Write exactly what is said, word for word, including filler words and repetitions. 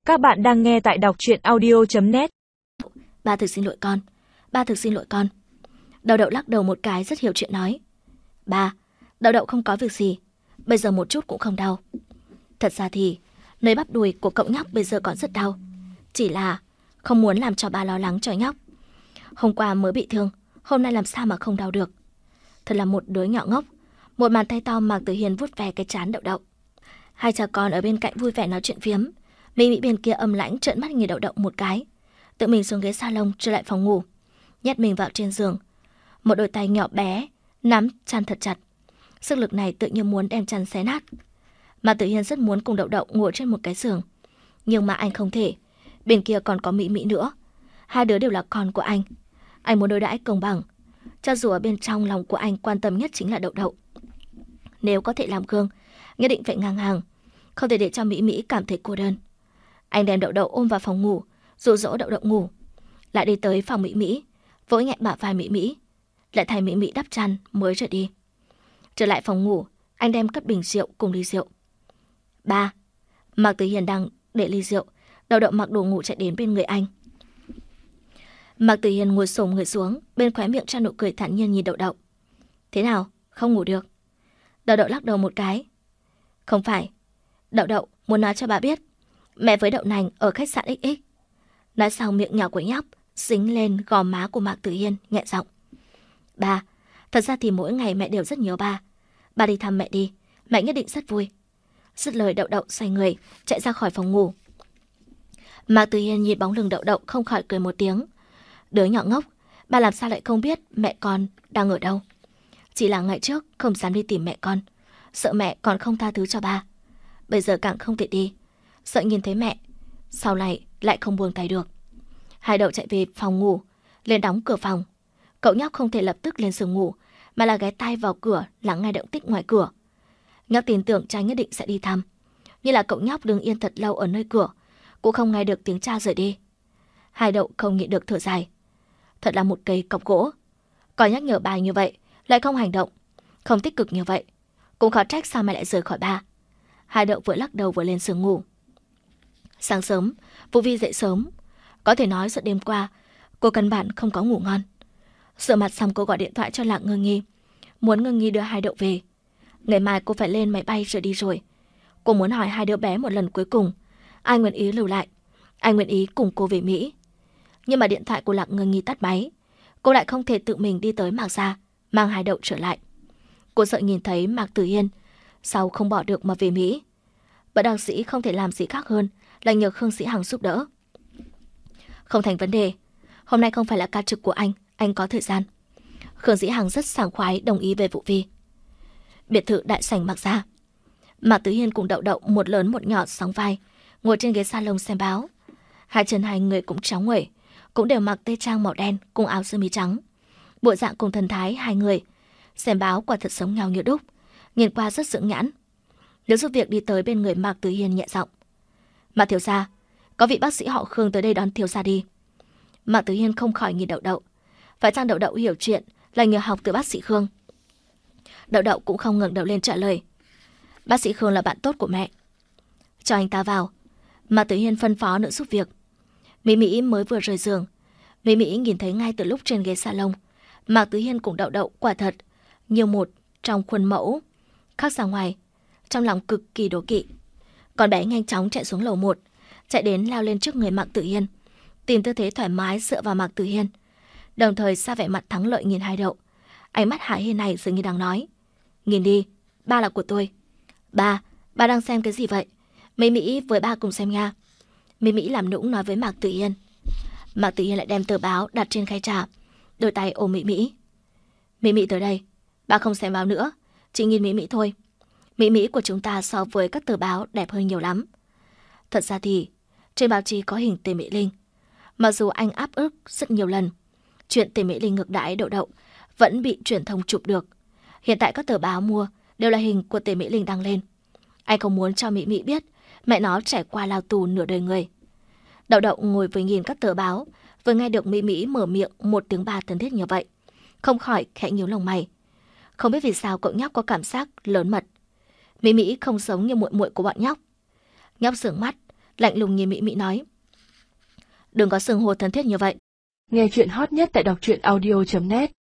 Các bạn đang nghe tại đọc truyện audio chấm net. Ba thực xin lỗi con. Ba thực xin lỗi con. Đậu đậu lắc đầu một cái rất hiểu chuyện nói. Ba, đậu đậu không có việc gì. Bây giờ một chút cũng không đau. Thật ra thì nơi bắp đùi của cậu nhóc bây giờ còn rất đau. Chỉ là không muốn làm cho ba lo lắng cho nhóc. Hôm qua mới bị thương, hôm nay làm sao mà không đau được. Thật là một đứa nhỏ ngốc. Một bàn tay to Mạc Tử Hiền vuốt ve cái trán đậu đậu. Hai cha con ở bên cạnh vui vẻ nói chuyện phiếm. Mỹ Mỹ bên kia âm lãnh trợn mắt nhìn đậu đậu một cái, tự mình xuống ghế salon trở lại phòng ngủ, nhét mình vào trên giường. Một đôi tay nhỏ bé nắm chăn thật chặt, sức lực này tự như muốn đem chăn xé nát. Mạc Tử Hiền rất muốn cùng đậu đậu ngồi trên một cái giường, nhưng mà anh không thể. Bên kia còn có Mỹ Mỹ nữa, hai đứa đều là con của anh. Anh muốn đối đãi công bằng, cho dù ở bên trong lòng của anh quan tâm nhất chính là đậu đậu. Nếu có thể làm gương, nhất định phải ngang hàng, không thể để cho Mỹ Mỹ cảm thấy cô đơn. Anh đem đậu đậu ôm vào phòng ngủ, dụ dỗ đậu đậu ngủ. Lại đi tới phòng Mỹ Mỹ, vỗ nhẹ bả vai Mỹ Mỹ, lại thay Mỹ Mỹ đắp chăn mới trở đi. Trở lại phòng ngủ, anh đem cất bình rượu cùng ly rượu. Ba, Mạc Tử Hiền đang để ly rượu, đậu đậu mặc đồ ngủ chạy đến bên người anh. Mạc Tử Hiền ngồi xổm người xuống, bên khóe miệng tràn nụ cười thản nhiên nhìn đậu đậu. Thế nào, không ngủ được? Đậu đậu lắc đầu một cái. Không phải, đậu đậu muốn nói cho bà biết, mẹ với đậu nành ở khách sạn ích ích. Nói xong miệng nhỏ của nhóc dính lên gò má của Mạc Tử Hiên, nhẹ giọng. Ba, thật ra thì mỗi ngày mẹ đều rất nhớ ba. Ba đi thăm mẹ đi, mẹ nhất định rất vui. Dứt lời đậu đậu xoay người, chạy ra khỏi phòng ngủ. Mạc Tử Hiên nhìn bóng lưng đậu đậu không khỏi cười một tiếng. Đứa nhỏ ngốc, ba làm sao lại không biết mẹ con đang ở đâu. Chỉ là ngày trước không dám đi tìm mẹ con, sợ mẹ còn không tha thứ cho ba. Bây giờ càng không thể đi, sợ nhìn thấy mẹ, sau này lại không buông tay được. Hai đậu chạy về phòng ngủ, lên đóng cửa phòng. Cậu nhóc không thể lập tức lên giường ngủ, mà là ghé tai vào cửa lắng nghe động tĩnh ngoài cửa. Nhóc tin tưởng cha nhất định sẽ đi thăm, như là cậu nhóc đứng yên thật lâu ở nơi cửa, cũng không nghe được tiếng cha rời đi. Hai đậu không nhịn được thở dài. Thật là một cây cọc gỗ. Còn nhắc nhở bà như vậy, lại không hành động, không tích cực như vậy, cũng khó trách sao mẹ lại rời khỏi ba. Hai đậu vừa lắc đầu vừa lên giường ngủ. Sáng sớm, Vũ Vi dậy sớm. Có thể nói suốt đêm qua, cô căn bản không có ngủ ngon. Rửa mặt xong cô gọi điện thoại cho Lạc Ngưng Nhi, muốn Ngưng Nhi đưa hai đậu về. Ngày mai cô phải lên máy bay rồi đi rồi. Cô muốn hỏi hai đứa bé một lần cuối cùng, ai nguyện ý lưu lại, ai nguyện ý cùng cô về Mỹ. Nhưng mà điện thoại của Lạc Ngưng Nhi tắt máy, cô lại không thể tự mình đi tới Mạc gia, mang hai đậu trở lại. Cô sợ nhìn thấy Mạc Tử Hiên sau không bỏ được mà về Mỹ. Bất đắc dĩ không thể làm gì khác hơn là nhờ Khương Sĩ Hằng giúp đỡ. Không thành vấn đề, hôm nay không phải là ca trực của anh, anh có thời gian. Khương Sĩ Hằng rất sảng khoái đồng ý về Vũ Vi. Biệt thự đại sảnh Mạc gia. Mạc Tử Hiên cùng đậu đậu một lớn một nhỏ sóng vai, ngồi trên ghế salon xem báo. Hai chân hai người cũng trắng nguẩy, cũng đều mặc tây trang màu đen cùng áo sơ mi trắng. Bộ dạng cùng thần thái hai người xem báo quả thật giống nhau như đúc, nhìn qua rất dưỡng nhãn. Nếu giúp việc đi tới bên người Mạc Tử Hiên nhẹ giọng. Mạc thiếu gia, có vị bác sĩ họ Khương tới đây đón thiếu gia đi. Mạc Tử Hiên không khỏi nhìn đậu đậu. Phải chăng đậu đậu hiểu chuyện là nhờ học từ bác sĩ Khương? Đậu đậu cũng không ngẩng đầu lên trả lời. Bác sĩ Khương là bạn tốt của mẹ. Cho anh ta vào. Mạc Tử Hiên phân phó nữ giúp việc. Mỹ Mỹ mới vừa rời giường. Mỹ Mỹ nhìn thấy ngay từ lúc trên ghế salon, Mạc Tử Hiên cùng đậu đậu quả thật nhiều một trong khuôn mẫu khác ra ngoài, trong lòng cực kỳ đố kỵ. Con bé nhanh chóng chạy xuống lầu một, chạy đến lao lên trước người Mạc Tử Hiên, tìm tư thế thoải mái dựa vào Mạc Tử Hiên, đồng thời xa vẻ mặt thắng lợi nhìn hai đậu. Ánh mắt Hải Hiên này dường như đang nói, nhìn đi, ba là của tôi. Ba, ba đang xem cái gì vậy? Mỹ Mỹ với ba cùng xem nha. Mỹ Mỹ làm nũng nói với Mạc Tử Hiên. Mạc Tử Hiên lại đem tờ báo đặt trên khay trà, đôi tay ôm Mỹ Mỹ. Mỹ Mỹ tới đây, ba không xem báo nữa, chỉ nhìn Mỹ Mỹ thôi. Mỹ Mỹ của chúng ta so với các tờ báo đẹp hơn nhiều lắm. Thật ra thì trên báo chí có hình Tề Mỹ Linh. Mặc dù anh áp ức rất nhiều lần, chuyện Tề Mỹ Linh ngược đãi đậu đậu vẫn bị truyền thông chụp được. Hiện tại các tờ báo mua đều là hình của Tề Mỹ Linh đăng lên. Anh không muốn cho Mỹ Mỹ biết mẹ nó trải qua lao tù nửa đời người. Đậu đậu ngồi với nhìn các tờ báo, vừa nghe được Mỹ Mỹ mở miệng một tiếng ba thân thiết như vậy, không khỏi khẽ nhíu lông mày. Không biết vì sao cậu nhóc có cảm giác lớn mật. Mỹ Mỹ không giống như muội muội của bọn nhóc. Nhóc sướng mắt, lạnh lùng nhìn Mị Mị nói. Đừng có xưng hô thân thiết như vậy. Nghe chuyện hot nhất tại đọc truyện audio chấm net.